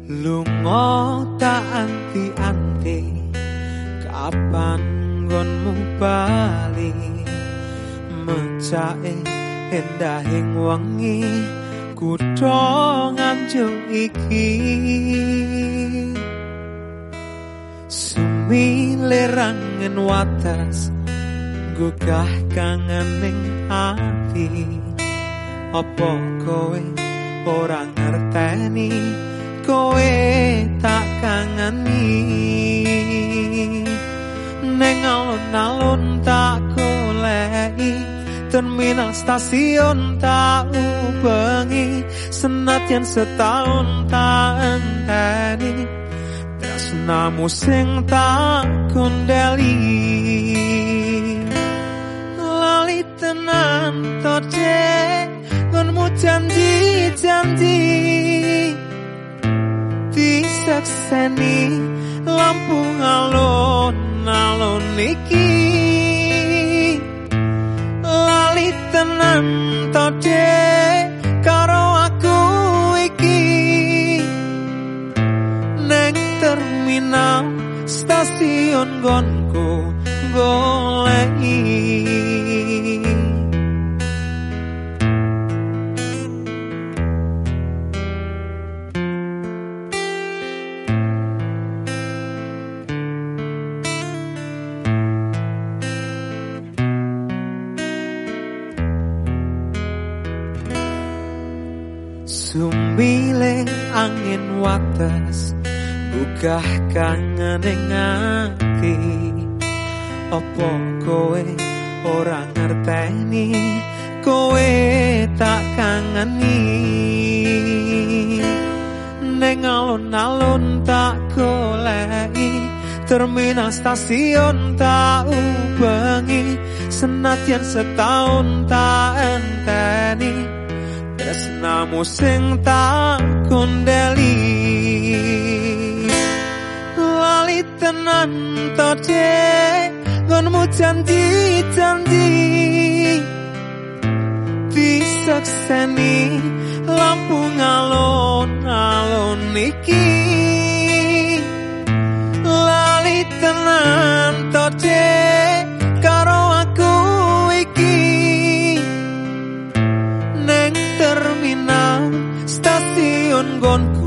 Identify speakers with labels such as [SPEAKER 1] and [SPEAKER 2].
[SPEAKER 1] Lunga tak anti-anti, kapan nggonmu bali? Mecake endahing wengi kutha Nganjuk iki. Sumile rangen wates gugah kangening ati. Apa kowe ora ngerteni kowe tak kangeni? Neng alun-alun tak goleki, terminal stasiun tak ubengi, senadyan setahun tak enteni, tresnamu sing tak kondeli. Lali tenan to Dek, ngonmu janji-janji, disekseni lampu alun-alun iki. Lali tenan to Dek, karo aku iki, neng terminal stasiun gonku goleki. Sumile angin wates gugah kangening ati. Apa kowe ora ngerteni kowe tak kangeni? Neng alun-alun tak goleki, terminal stasiun tak ubengi, senadyan setahun tak enteni, tresnamu sing tak kondeli. Lali tenan to Dek, ngonmu janji-janji, disekseni lampu alun-alun iki. Lali tenan to Dek, karo aku iki, neng terminal stasiun gonku